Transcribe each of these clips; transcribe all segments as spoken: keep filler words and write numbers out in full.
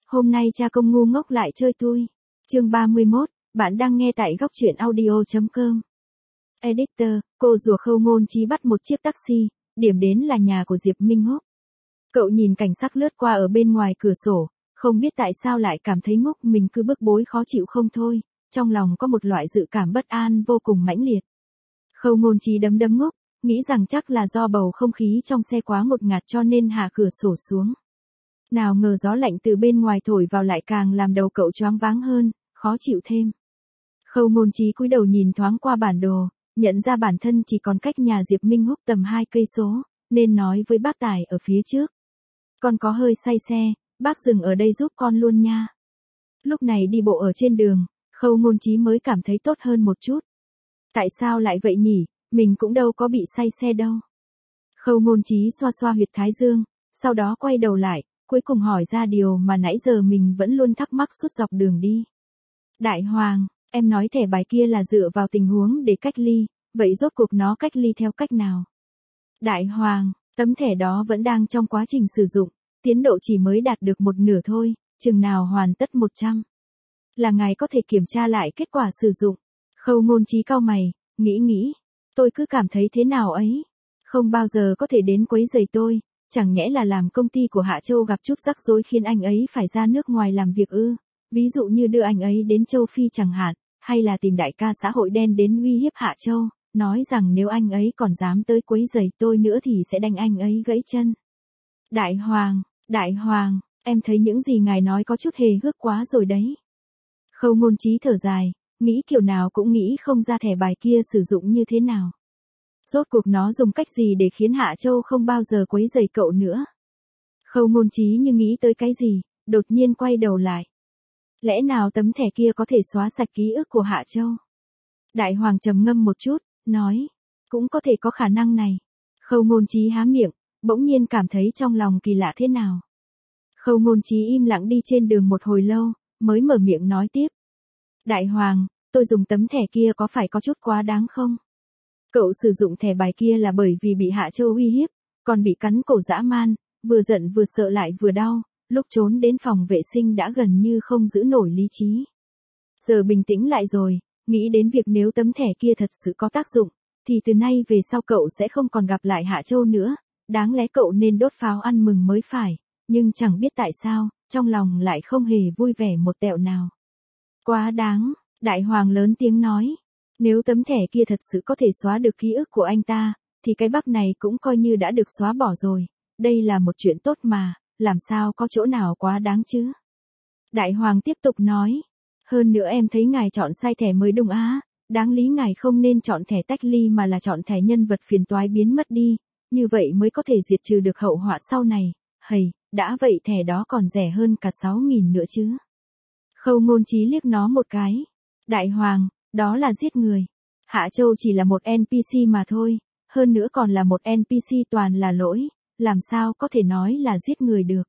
Hôm nay cha công ngu ngốc lại chơi tui. Chương ba mươi mốt, bạn đang nghe tại góc truyện audio chấm com. Editor, cô rùa Khâu Ngôn Chí bắt một chiếc taxi, điểm đến là nhà của Diệp Minh Húc. Cậu nhìn cảnh sắc lướt qua ở bên ngoài cửa sổ, không biết tại sao lại cảm thấy Ngúc mình cứ bức bối khó chịu không thôi, trong lòng có một loại dự cảm bất an vô cùng mãnh liệt. Khâu Ngôn Chí đấm đấm Ngúc, nghĩ rằng chắc là do bầu không khí trong xe quá ngột ngạt cho nên hạ cửa sổ xuống. Nào ngờ gió lạnh từ bên ngoài thổi vào lại càng làm đầu cậu choáng váng hơn, khó chịu thêm. Khâu Ngôn Chí cúi đầu nhìn thoáng qua bản đồ, nhận ra bản thân chỉ còn cách nhà Diệp Minh Húc tầm hai cây số, nên nói với bác tài ở phía trước. Con có hơi say xe, bác dừng ở đây giúp con luôn nha. Lúc này đi bộ ở trên đường, Khâu Ngôn Chí mới cảm thấy tốt hơn một chút. Tại sao lại vậy nhỉ, mình cũng đâu có bị say xe đâu. Khâu Ngôn Chí xoa xoa huyệt thái dương, sau đó quay đầu lại, cuối cùng hỏi ra điều mà nãy giờ mình vẫn luôn thắc mắc suốt dọc đường đi. Đại Hoàng, em nói thẻ bài kia là dựa vào tình huống để cách ly, vậy rốt cuộc nó cách ly theo cách nào? Đại Hoàng, tấm thẻ đó vẫn đang trong quá trình sử dụng, tiến độ chỉ mới đạt được một nửa thôi, chừng nào hoàn tất một trăm. Là ngài có thể kiểm tra lại kết quả sử dụng. Khâu Ngôn Chí cau mày, nghĩ nghĩ, tôi cứ cảm thấy thế nào ấy, không bao giờ có thể đến quấy rầy tôi, chẳng nhẽ là làm công ty của Hạ Châu gặp chút rắc rối khiến anh ấy phải ra nước ngoài làm việc ư, ví dụ như đưa anh ấy đến châu Phi chẳng hạn, hay là tìm đại ca xã hội đen đến uy hiếp Hạ Châu, nói rằng nếu anh ấy còn dám tới quấy rầy tôi nữa thì sẽ đánh anh ấy gãy chân. Đại Hoàng, Đại Hoàng, em thấy những gì ngài nói có chút hề hước quá rồi đấy. Khâu Ngôn Chí thở dài, nghĩ kiểu nào cũng nghĩ không ra thẻ bài kia sử dụng như thế nào. Rốt cuộc nó dùng cách gì để khiến Hạ Châu không bao giờ quấy rầy cậu nữa. Khâu Ngôn Chí như nghĩ tới cái gì, đột nhiên quay đầu lại. Lẽ nào tấm thẻ kia có thể xóa sạch ký ức của Hạ Châu? Đại Hoàng trầm ngâm một chút, nói, cũng có thể có khả năng này. Khâu Ngôn Chí há miệng, bỗng nhiên cảm thấy trong lòng kỳ lạ thế nào. Khâu Ngôn Chí im lặng đi trên đường một hồi lâu, mới mở miệng nói tiếp. Đại Hoàng, tôi dùng tấm thẻ kia có phải có chút quá đáng không? Cậu sử dụng thẻ bài kia là bởi vì bị Hạ Châu uy hiếp, còn bị cắn cổ dã man, vừa giận vừa sợ lại vừa đau, lúc trốn đến phòng vệ sinh đã gần như không giữ nổi lý trí. Giờ bình tĩnh lại rồi, nghĩ đến việc nếu tấm thẻ kia thật sự có tác dụng, thì từ nay về sau cậu sẽ không còn gặp lại Hạ Châu nữa, đáng lẽ cậu nên đốt pháo ăn mừng mới phải, nhưng chẳng biết tại sao, trong lòng lại không hề vui vẻ một tẹo nào. Quá đáng, Đại Hoàng lớn tiếng nói. Nếu tấm thẻ kia thật sự có thể xóa được ký ức của anh ta, thì cái bug này cũng coi như đã được xóa bỏ rồi. Đây là một chuyện tốt mà, làm sao có chỗ nào quá đáng chứ? Đại Hoàng tiếp tục nói. Hơn nữa em thấy ngài chọn sai thẻ mới đúng á, đáng lý ngài không nên chọn thẻ tách ly mà là chọn thẻ nhân vật phiền toái biến mất đi, như vậy mới có thể diệt trừ được hậu họa sau này. Hầy, đã vậy thẻ đó còn rẻ hơn cả sáu nghìn nữa chứ. Khâu Ngôn Chí liếc nó một cái. Đại Hoàng, đó là giết người. Hạ Châu chỉ là một en pê xê mà thôi, hơn nữa còn là một en pê xê toàn là lỗi, làm sao có thể nói là giết người được.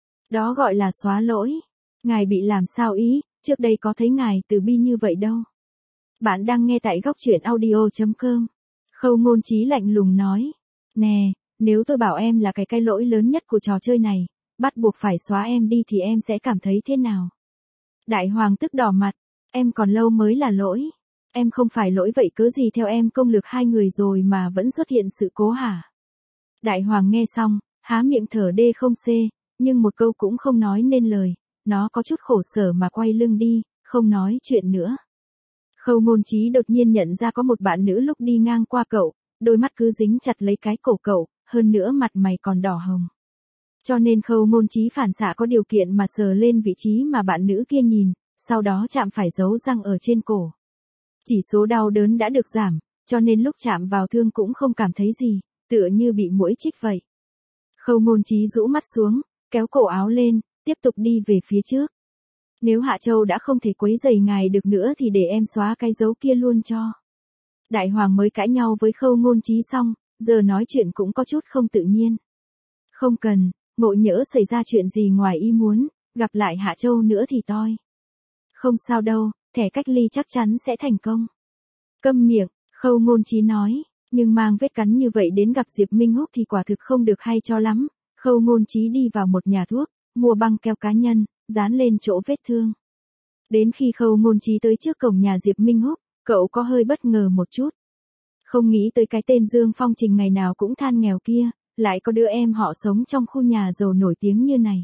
Đó gọi là xóa lỗi. Ngài bị làm sao ý, trước đây có thấy ngài từ bi như vậy đâu. Bạn đang nghe tại góc truyện audio chấm com. Khâu Ngôn Chí lạnh lùng nói. Nè, nếu tôi bảo em là cái cái lỗi lớn nhất của trò chơi này, bắt buộc phải xóa em đi thì em sẽ cảm thấy thế nào? Đại Hoàng tức đỏ mặt. Em còn lâu mới là lỗi. Em không phải lỗi vậy cớ gì theo em công lược hai người rồi mà vẫn xuất hiện sự cố hả? Đại Hoàng nghe xong, há miệng thở đê không xê, nhưng một câu cũng không nói nên lời, nó có chút khổ sở mà quay lưng đi, không nói chuyện nữa. Khâu Ngôn Chí đột nhiên nhận ra có một bạn nữ lúc đi ngang qua cậu, đôi mắt cứ dính chặt lấy cái cổ cậu, hơn nữa mặt mày còn đỏ hồng. Cho nên Khâu Ngôn Chí phản xạ có điều kiện mà sờ lên vị trí mà bạn nữ kia nhìn, sau đó chạm phải dấu răng ở trên cổ. Chỉ số đau đớn đã được giảm, cho nên lúc chạm vào thương cũng không cảm thấy gì, tựa như bị muỗi chích vậy. Khâu Ngôn Chí rũ mắt xuống, kéo cổ áo lên, tiếp tục đi về phía trước. Nếu Hạ Châu đã không thể quấy rầy ngài được nữa thì để em xóa cái dấu kia luôn cho. Đại Hoàng mới cãi nhau với Khâu Ngôn Chí xong, giờ nói chuyện cũng có chút không tự nhiên. Không cần, ngộ nhỡ xảy ra chuyện gì ngoài ý muốn, gặp lại Hạ Châu nữa thì toi. Không sao đâu, thẻ cách ly chắc chắn sẽ thành công. Câm miệng, Khâu Ngôn Chí nói, nhưng mang vết cắn như vậy đến gặp Diệp Minh Húc thì quả thực không được hay cho lắm. Khâu Ngôn Chí đi vào một nhà thuốc, mua băng keo cá nhân, dán lên chỗ vết thương. Đến khi Khâu Ngôn Chí tới trước cổng nhà Diệp Minh Húc, cậu có hơi bất ngờ một chút. Không nghĩ tới cái tên Dương Phong Trình ngày nào cũng than nghèo kia, lại có đứa em họ sống trong khu nhà giàu nổi tiếng như này.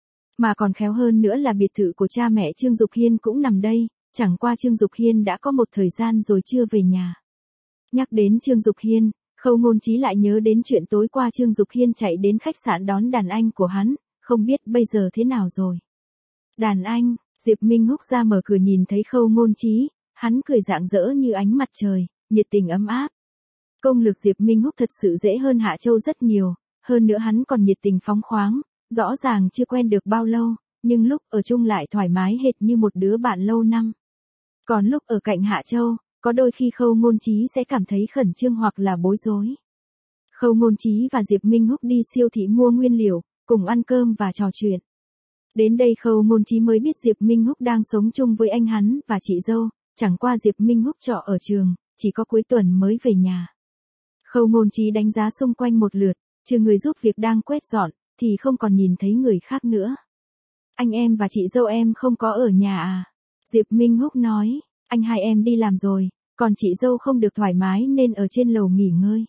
Mà còn khéo hơn nữa là biệt thự của cha mẹ Trương Dục Hiên cũng nằm đây, chẳng qua Trương Dục Hiên đã có một thời gian rồi chưa về nhà. Nhắc đến Trương Dục Hiên, Khâu Ngôn Chí lại nhớ đến chuyện tối qua Trương Dục Hiên chạy đến khách sạn đón đàn anh của hắn, không biết bây giờ thế nào rồi. Đàn anh, Diệp Minh Húc ra mở cửa nhìn thấy Khâu Ngôn Chí, hắn cười rạng rỡ như ánh mặt trời, nhiệt tình ấm áp. Công lực Diệp Minh Húc thật sự dễ hơn Hạ Châu rất nhiều, hơn nữa hắn còn nhiệt tình phóng khoáng, rõ ràng chưa quen được bao lâu, nhưng lúc ở chung lại thoải mái hệt như một đứa bạn lâu năm. Còn lúc ở cạnh Hạ Châu, có đôi khi Khâu Ngôn Chí sẽ cảm thấy khẩn trương hoặc là bối rối. Khâu Ngôn Chí và Diệp Minh Húc đi siêu thị mua nguyên liệu, cùng ăn cơm và trò chuyện. Đến đây Khâu Ngôn Chí mới biết Diệp Minh Húc đang sống chung với anh hắn và chị dâu, chẳng qua Diệp Minh Húc trọ ở trường, chỉ có cuối tuần mới về nhà. Khâu Ngôn Chí đánh giá xung quanh một lượt, trừ người giúp việc đang quét dọn, thì không còn nhìn thấy người khác nữa. Anh em và chị dâu em không có ở nhà à? Diệp Minh Húc nói, anh hai em đi làm rồi, còn chị dâu không được thoải mái nên ở trên lầu nghỉ ngơi.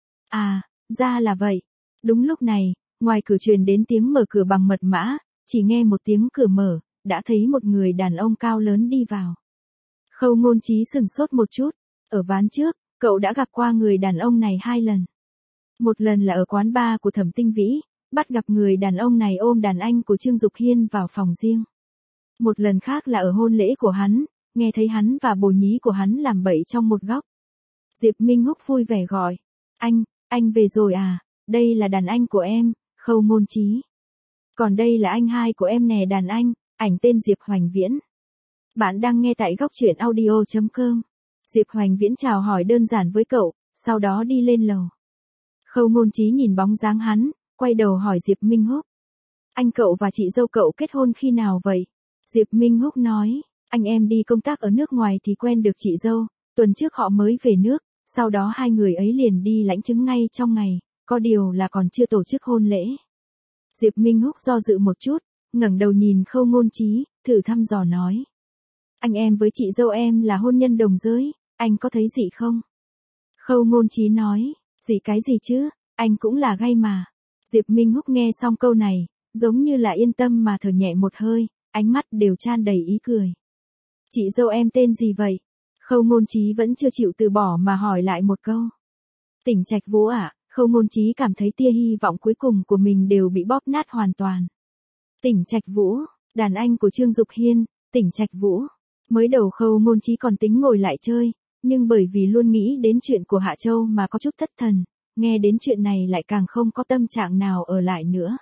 À, ra là vậy. Đúng lúc này, ngoài cửa truyền đến tiếng mở cửa bằng mật mã, chỉ nghe một tiếng cửa mở, đã thấy một người đàn ông cao lớn đi vào. Khâu Ngôn Chí sửng sốt một chút, ở ván trước, cậu đã gặp qua người đàn ông này hai lần. Một lần là ở quán bar của Thẩm Tinh Vĩ, bắt gặp người đàn ông này ôm đàn anh của Trương Dục Hiên vào phòng riêng. Một lần khác là ở hôn lễ của hắn, nghe thấy hắn và bồ nhí của hắn làm bậy trong một góc. Diệp Minh Húc vui vẻ gọi, anh, anh về rồi à, đây là đàn anh của em, Khâu Ngôn Chí. Còn đây là anh hai của em nè đàn anh, ảnh tên Diệp Hoành Viễn. Bạn đang nghe tại góc truyện audio chấm com. Diệp Hoành Viễn chào hỏi đơn giản với cậu, sau đó đi lên lầu. Khâu Ngôn Chí nhìn bóng dáng hắn, quay đầu hỏi Diệp Minh Húc. Anh cậu và chị dâu cậu kết hôn khi nào vậy? Diệp Minh Húc nói, anh em đi công tác ở nước ngoài thì quen được chị dâu, tuần trước họ mới về nước, sau đó hai người ấy liền đi lãnh chứng ngay trong ngày, có điều là còn chưa tổ chức hôn lễ. Diệp Minh Húc do dự một chút, ngẩng đầu nhìn Khâu Ngôn Chí, thử thăm dò nói. Anh em với chị dâu em là hôn nhân đồng giới, anh có thấy gì không? Khâu Ngôn Chí nói, gì cái gì chứ, anh cũng là gay mà. Diệp Minh Húc nghe xong câu này, giống như là yên tâm mà thở nhẹ một hơi, ánh mắt đều tràn đầy ý cười. Chị dâu em tên gì vậy? Khâu Ngôn Chí vẫn chưa chịu từ bỏ mà hỏi lại một câu. Tỉnh Trạch Vũ ạ. Khâu Ngôn Chí cảm thấy tia hy vọng cuối cùng của mình đều bị bóp nát hoàn toàn. Tỉnh Trạch Vũ, đàn anh của Trương Dục Hiên, Tỉnh Trạch Vũ. Mới đầu Khâu Ngôn Chí còn tính ngồi lại chơi, nhưng bởi vì luôn nghĩ đến chuyện của Hạ Châu mà có chút thất thần, nghe đến chuyện này lại càng không có tâm trạng nào ở lại nữa.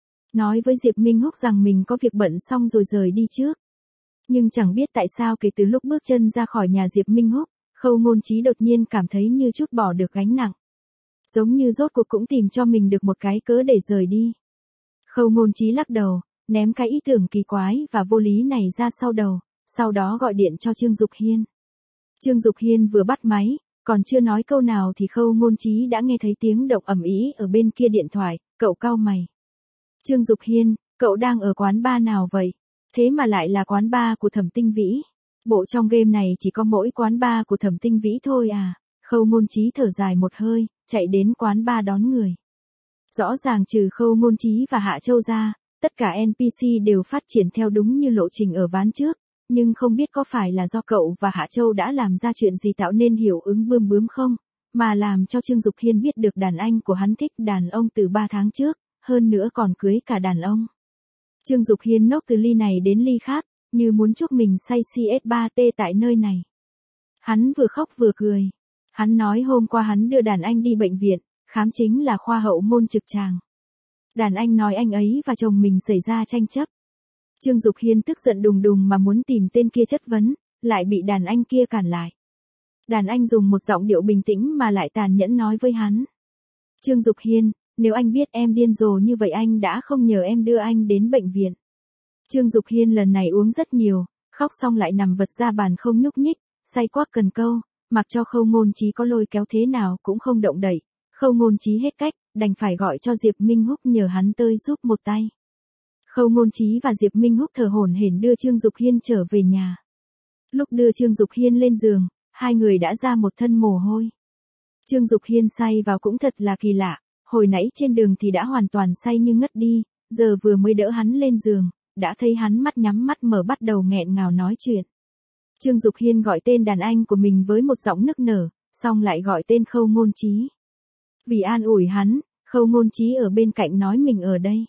Nói với Diệp Minh Húc rằng mình có việc bận xong rồi rời đi trước. Nhưng chẳng biết tại sao kể từ lúc bước chân ra khỏi nhà Diệp Minh Húc, Khâu Ngôn Chí đột nhiên cảm thấy như chút bỏ được gánh nặng. Giống như rốt cuộc cũng tìm cho mình được một cái cớ để rời đi. Khâu Ngôn Chí lắc đầu, ném cái ý tưởng kỳ quái và vô lý này ra sau đầu, sau đó gọi điện cho Trương Dục Hiên. Trương Dục Hiên vừa bắt máy, còn chưa nói câu nào thì Khâu Ngôn Chí đã nghe thấy tiếng động ầm ĩ ở bên kia điện thoại, cậu cau mày. Trương Dục Hiên, cậu đang ở quán bar nào vậy? Thế mà lại là quán bar của Thẩm Tinh Vĩ. Bộ trong game này chỉ có mỗi quán bar của Thẩm Tinh Vĩ thôi à? Khâu Ngôn Chí thở dài một hơi, chạy đến quán bar đón người. Rõ ràng trừ Khâu Ngôn Chí và Hạ Châu ra, tất cả en pê xê đều phát triển theo đúng như lộ trình ở ván trước, nhưng không biết có phải là do cậu và Hạ Châu đã làm ra chuyện gì tạo nên hiệu ứng bươm bướm không, mà làm cho Trương Dục Hiên biết được đàn anh của hắn thích đàn ông từ ba tháng trước, hơn nữa còn cưới cả đàn ông. Trương Dục Hiên nốc từ ly này đến ly khác, như muốn chúc mình say xê ét ba tê tại nơi này. Hắn vừa khóc vừa cười. Hắn nói hôm qua hắn đưa đàn anh đi bệnh viện, khám chính là khoa hậu môn trực tràng. Đàn anh nói anh ấy và chồng mình xảy ra tranh chấp. Trương Dục Hiên tức giận đùng đùng mà muốn tìm tên kia chất vấn, lại bị đàn anh kia cản lại. Đàn anh dùng một giọng điệu bình tĩnh mà lại tàn nhẫn nói với hắn. Trương Dục Hiên, nếu anh biết em điên rồ như vậy anh đã không nhờ em đưa anh đến bệnh viện. Trương Dục Hiên lần này uống rất nhiều, khóc xong lại nằm vật ra bàn không nhúc nhích, say quắc cần câu, mặc cho Khâu Ngôn Chí có lôi kéo thế nào cũng không động đậy. Khâu Ngôn Chí hết cách, đành phải gọi cho Diệp Minh Húc nhờ hắn tới giúp một tay. Khâu Ngôn Chí và Diệp Minh Húc thở hổn hển đưa Trương Dục Hiên trở về nhà. Lúc đưa Trương Dục Hiên lên giường, hai người đã ra một thân mồ hôi. Trương Dục Hiên say vào cũng thật là kỳ lạ, hồi nãy trên đường thì đã hoàn toàn say như ngất đi, giờ vừa mới đỡ hắn lên giường, đã thấy hắn mắt nhắm mắt mở bắt đầu nghẹn ngào nói chuyện. Trương Dục Hiên gọi tên đàn anh của mình với một giọng nức nở, xong lại gọi tên Khâu Ngôn Chí. Vì an ủi hắn, Khâu Ngôn Chí ở bên cạnh nói mình ở đây.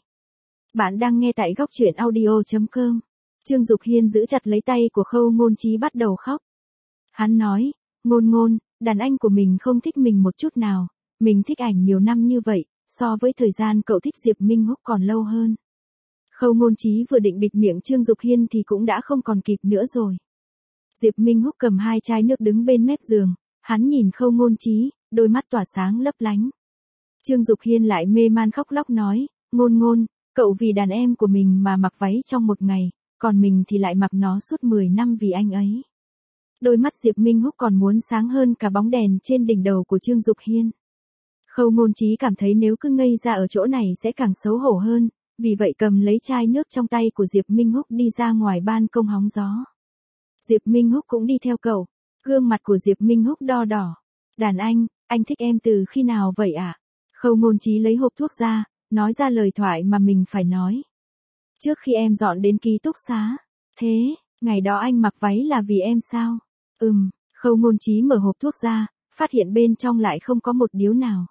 Bạn đang nghe tại góc truyện audio chấm com. Trương Dục Hiên giữ chặt lấy tay của Khâu Ngôn Chí bắt đầu khóc. Hắn nói, Ngôn Ngôn, đàn anh của mình không thích mình một chút nào, mình thích ảnh nhiều năm như vậy, so với thời gian cậu thích Diệp Minh Húc còn lâu hơn. Khâu Ngôn Chí vừa định bịt miệng Trương Dục Hiên thì cũng đã không còn kịp nữa rồi. Diệp Minh Húc cầm hai chai nước đứng bên mép giường, hắn nhìn Khâu Ngôn Chí, đôi mắt tỏa sáng lấp lánh. Trương Dục Hiên lại mê man khóc lóc nói, Ngôn Ngôn, cậu vì đàn em của mình mà mặc váy trong một ngày, còn mình thì lại mặc nó suốt mười năm vì anh ấy. Đôi mắt Diệp Minh Húc còn muốn sáng hơn cả bóng đèn trên đỉnh đầu của Trương Dục Hiên. Khâu Ngôn Chí cảm thấy nếu cứ ngây ra ở chỗ này sẽ càng xấu hổ hơn, vì vậy cầm lấy chai nước trong tay của Diệp Minh Húc đi ra ngoài ban công hóng gió. Diệp Minh Húc cũng đi theo cậu, gương mặt của Diệp Minh Húc đo đỏ. Đàn anh, anh thích em từ khi nào vậy ạ? À? Khâu Ngôn Chí lấy hộp thuốc ra, nói ra lời thoại mà mình phải nói. Trước khi em dọn đến ký túc xá, thế, ngày đó anh mặc váy là vì em sao? Ừm, Khâu Ngôn Chí mở hộp thuốc ra, phát hiện bên trong lại không có một điếu nào.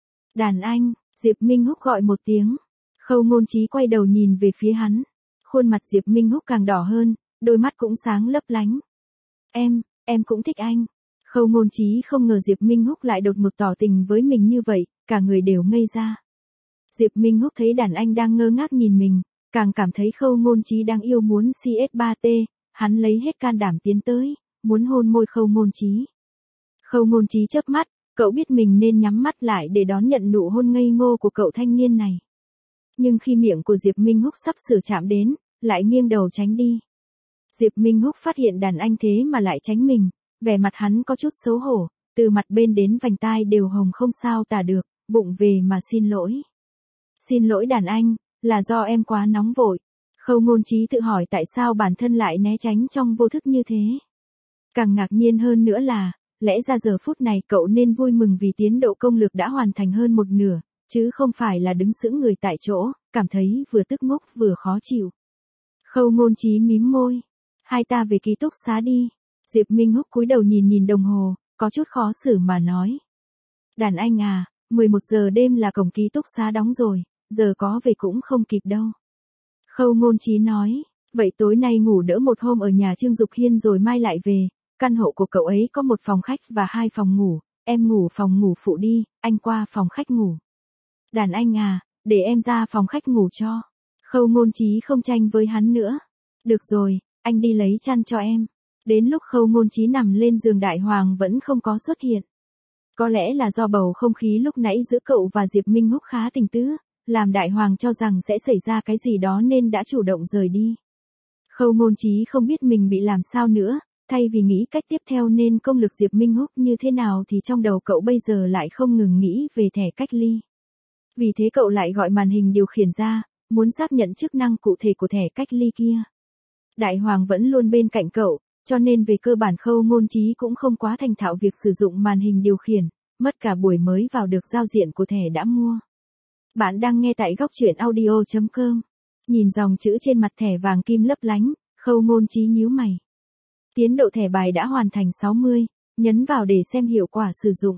Đàn anh, Diệp Minh Húc gọi một tiếng. Khâu Ngôn Chí quay đầu nhìn về phía hắn. Khuôn mặt Diệp Minh Húc càng đỏ hơn, đôi mắt cũng sáng lấp lánh. Em, em cũng thích anh. Khâu Ngôn Chí không ngờ Diệp Minh Húc lại đột ngột tỏ tình với mình như vậy, cả người đều ngây ra. Diệp Minh Húc thấy đàn anh đang ngơ ngác nhìn mình, càng cảm thấy Khâu Ngôn Chí đang yêu muốn xê ét ba tê, hắn lấy hết can đảm tiến tới, muốn hôn môi Khâu Ngôn Chí. Khâu Ngôn Chí chớp mắt, cậu biết mình nên nhắm mắt lại để đón nhận nụ hôn ngây ngô của cậu thanh niên này. Nhưng khi miệng của Diệp Minh Húc sắp sửa chạm đến, lại nghiêng đầu tránh đi. Diệp Minh Húc phát hiện đàn anh thế mà lại tránh mình, vẻ mặt hắn có chút xấu hổ, từ mặt bên đến vành tai đều hồng không sao tả được, bụng về mà xin lỗi. Xin lỗi đàn anh, là do em quá nóng vội. Khâu Ngôn Chí tự hỏi tại sao bản thân lại né tránh trong vô thức như thế. Càng ngạc nhiên hơn nữa là, lẽ ra giờ phút này cậu nên vui mừng vì tiến độ công lược đã hoàn thành hơn một nửa, chứ không phải là đứng sững người tại chỗ, cảm thấy vừa tức ngốc vừa khó chịu. Khâu Ngôn Chí mím môi. Hai ta về ký túc xá đi. Diệp Minh Húc cúi đầu nhìn nhìn đồng hồ, có chút khó xử mà nói. Đàn anh à, mười một giờ đêm là cổng ký túc xá đóng rồi, giờ có về cũng không kịp đâu. Khâu Ngôn Chí nói, vậy tối nay ngủ đỡ một hôm ở nhà Trương Dục Hiên rồi mai lại về, căn hộ của cậu ấy có một phòng khách và hai phòng ngủ, em ngủ phòng ngủ phụ đi, anh qua phòng khách ngủ. Đàn anh à, để em ra phòng khách ngủ cho. Khâu Ngôn Chí không tranh với hắn nữa. Được rồi, anh đi lấy chăn cho em. Đến lúc Khâu Ngôn Chí nằm lên giường Đại Hoàng vẫn không có xuất hiện. Có lẽ là do bầu không khí lúc nãy giữa cậu và Diệp Minh Húc khá tình tứ, làm Đại Hoàng cho rằng sẽ xảy ra cái gì đó nên đã chủ động rời đi. Khâu Ngôn Chí không biết mình bị làm sao nữa, thay vì nghĩ cách tiếp theo nên công lực Diệp Minh Húc như thế nào thì trong đầu cậu bây giờ lại không ngừng nghĩ về thẻ cách ly. Vì thế cậu lại gọi màn hình điều khiển ra, muốn xác nhận chức năng cụ thể của thẻ cách ly kia. Đại Hoàng vẫn luôn bên cạnh cậu, cho nên về cơ bản Khâu Ngôn Chí cũng không quá thành thạo việc sử dụng màn hình điều khiển, mất cả buổi mới vào được giao diện của thẻ đã mua. Bạn đang nghe tại góc truyện audio chấm com. Nhìn dòng chữ trên mặt thẻ vàng kim lấp lánh, Khâu Ngôn Chí nhíu mày. Tiến độ thẻ bài đã hoàn thành sáu mươi, nhấn vào để xem hiệu quả sử dụng.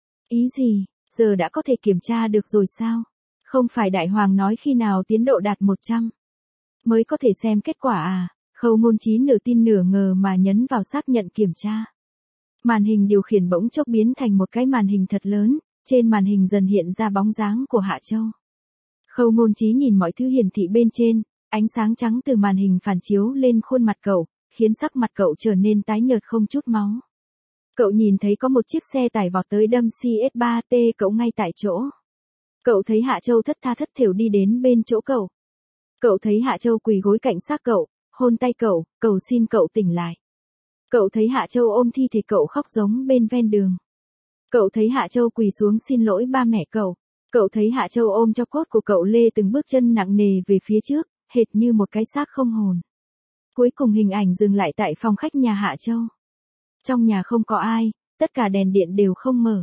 Ý gì, giờ đã có thể kiểm tra được rồi sao? Không phải Đại Hoàng nói khi nào tiến độ đạt một trăm mới có thể xem kết quả à? Khâu Ngôn Chí nửa tin nửa ngờ mà nhấn vào xác nhận kiểm tra. Màn hình điều khiển bỗng chốc biến thành một cái màn hình thật lớn, trên màn hình dần hiện ra bóng dáng của Hạ Châu. Khâu Ngôn Chí nhìn mọi thứ hiển thị bên trên, ánh sáng trắng từ màn hình phản chiếu lên khuôn mặt cậu, khiến sắc mặt cậu trở nên tái nhợt không chút máu. Cậu nhìn thấy có một chiếc xe tải vọt tới đâm xê ét ba tê cậu ngay tại chỗ. Cậu thấy Hạ Châu thất tha thất thểu đi đến bên chỗ cậu. Cậu thấy Hạ Châu quỳ gối cạnh xác cậu, hôn tay cậu, cầu xin cậu tỉnh lại. Cậu thấy Hạ Châu ôm thi thể cậu khóc giống bên ven đường. Cậu thấy Hạ Châu quỳ xuống xin lỗi ba mẹ cậu. Cậu thấy Hạ Châu ôm cho cốt của cậu lê từng bước chân nặng nề về phía trước, hệt như một cái xác không hồn. Cuối cùng hình ảnh dừng lại tại phòng khách nhà Hạ Châu. Trong nhà không có ai, tất cả đèn điện đều không mở.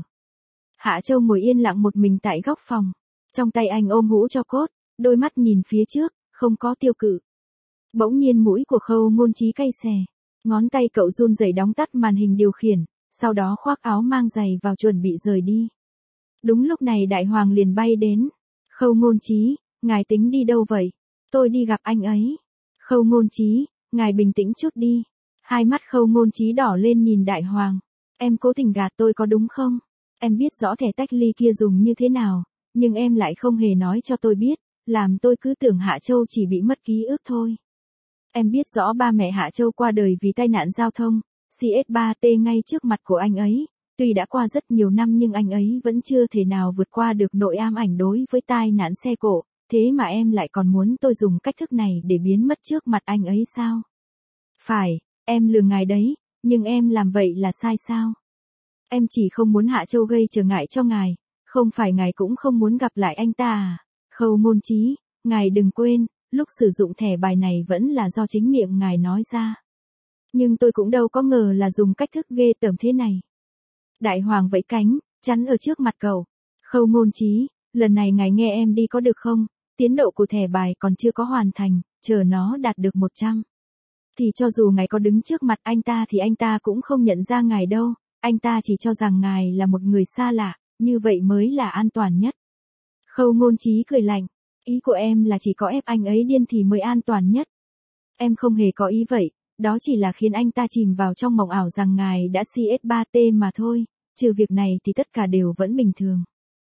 Hạ Châu ngồi yên lặng một mình tại góc phòng. Trong tay anh ôm hũ tro cốt, đôi mắt nhìn phía trước, không có tiêu cự. Bỗng nhiên mũi của Khâu Ngôn Chí cay xè. Ngón tay cậu run rẩy đóng tắt màn hình điều khiển, sau đó khoác áo mang giày vào chuẩn bị rời đi. Đúng lúc này Đại Hoàng liền bay đến. Khâu Ngôn Chí, ngài tính đi đâu vậy? Tôi đi gặp anh ấy. Khâu Ngôn Chí, ngài bình tĩnh chút đi. Hai mắt Khâu Ngôn Chí đỏ lên nhìn Đại Hoàng. Em cố tình gạt tôi có đúng không? Em biết rõ thẻ tách ly kia dùng như thế nào, nhưng em lại không hề nói cho tôi biết, làm tôi cứ tưởng Hạ Châu chỉ bị mất ký ức thôi. Em biết rõ ba mẹ Hạ Châu qua đời vì tai nạn giao thông, xê ét ba tê ngay trước mặt của anh ấy. Tuy đã qua rất nhiều năm nhưng anh ấy vẫn chưa thể nào vượt qua được nỗi ám ảnh đối với tai nạn xe cộ, thế mà em lại còn muốn tôi dùng cách thức này để biến mất trước mặt anh ấy sao? Phải, em lừa ngài đấy, nhưng em làm vậy là sai sao? Em chỉ không muốn Hạ Châu gây trở ngại cho ngài, không phải ngài cũng không muốn gặp lại anh ta à? Khâu Ngôn Chí, ngài đừng quên, lúc sử dụng thẻ bài này vẫn là do chính miệng ngài nói ra. Nhưng tôi cũng đâu có ngờ là dùng cách thức ghê tởm thế này. Đại Hoàng vẫy cánh, chắn ở trước mặt cậu. Khâu Ngôn Chí, lần này ngài nghe em đi có được không? Tiến độ của thẻ bài còn chưa có hoàn thành, chờ nó đạt được một trăm. Thì cho dù ngài có đứng trước mặt anh ta thì anh ta cũng không nhận ra ngài đâu, anh ta chỉ cho rằng ngài là một người xa lạ, như vậy mới là an toàn nhất. Khâu Ngôn Chí cười lạnh, ý của em là chỉ có ép anh ấy điên thì mới an toàn nhất. Em không hề có ý vậy, đó chỉ là khiến anh ta chìm vào trong mộng ảo rằng ngài đã xê ét ba tê mà thôi, trừ việc này thì tất cả đều vẫn bình thường.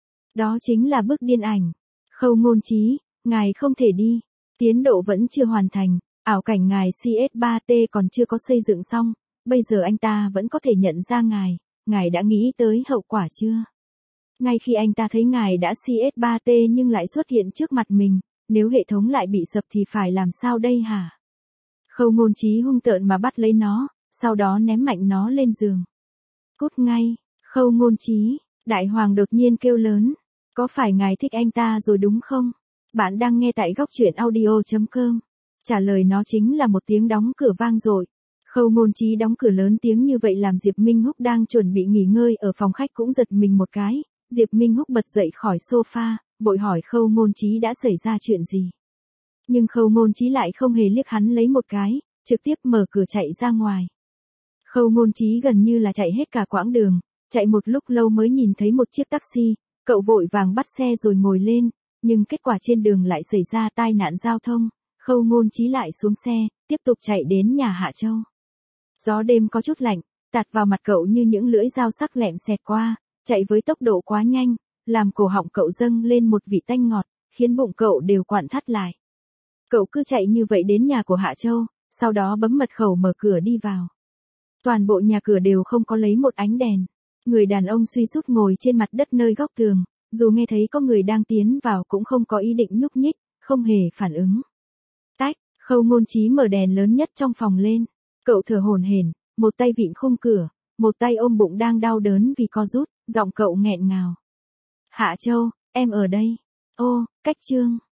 Đó chính là bức điên ảnh. Khâu Ngôn Chí, ngài không thể đi, tiến độ vẫn chưa hoàn thành, ảo cảnh ngài xê ét ba tê còn chưa có xây dựng xong, bây giờ anh ta vẫn có thể nhận ra ngài, ngài đã nghĩ tới hậu quả chưa? Ngay khi anh ta thấy ngài đã xê ét ba tê nhưng lại xuất hiện trước mặt mình, nếu hệ thống lại bị sập thì phải làm sao đây hả? Khâu Ngôn Chí hung tợn mà bắt lấy nó, sau đó ném mạnh nó lên giường. Cút ngay, Khâu Ngôn Chí, Đại Hoàng đột nhiên kêu lớn. Có phải ngài thích anh ta rồi đúng không? Bạn đang nghe tại góc truyện audio chấm com. Trả lời nó chính là một tiếng đóng cửa vang dội. Khâu Ngôn Chí đóng cửa lớn tiếng như vậy làm Diệp Minh Húc đang chuẩn bị nghỉ ngơi ở phòng khách cũng giật mình một cái. Diệp Minh Húc bật dậy khỏi sofa, vội hỏi Khâu Ngôn Chí đã xảy ra chuyện gì. Nhưng Khâu Ngôn Chí lại không hề liếc hắn lấy một cái, trực tiếp mở cửa chạy ra ngoài. Khâu Ngôn Chí gần như là chạy hết cả quãng đường, chạy một lúc lâu mới nhìn thấy một chiếc taxi, cậu vội vàng bắt xe rồi ngồi lên, nhưng kết quả trên đường lại xảy ra tai nạn giao thông, Khâu Ngôn Chí lại xuống xe, tiếp tục chạy đến nhà Hạ Châu. Gió đêm có chút lạnh, tạt vào mặt cậu như những lưỡi dao sắc lẹm xẹt qua, chạy với tốc độ quá nhanh, làm cổ họng cậu dâng lên một vị tanh ngọt, khiến bụng cậu đều quặn thắt lại. Cậu cứ chạy như vậy đến nhà của Hạ Châu, sau đó bấm mật khẩu mở cửa đi vào. Toàn bộ nhà cửa đều không có lấy một ánh đèn. Người đàn ông suy sút ngồi trên mặt đất nơi góc tường, dù nghe thấy có người đang tiến vào cũng không có ý định nhúc nhích, không hề phản ứng. Tách, Khâu Ngôn Chí mở đèn lớn nhất trong phòng lên. Cậu thở hổn hển, một tay vịn khung cửa, một tay ôm bụng đang đau đớn vì co rút, giọng cậu nghẹn ngào. Hạ Châu, em ở đây. Ô, cách chương.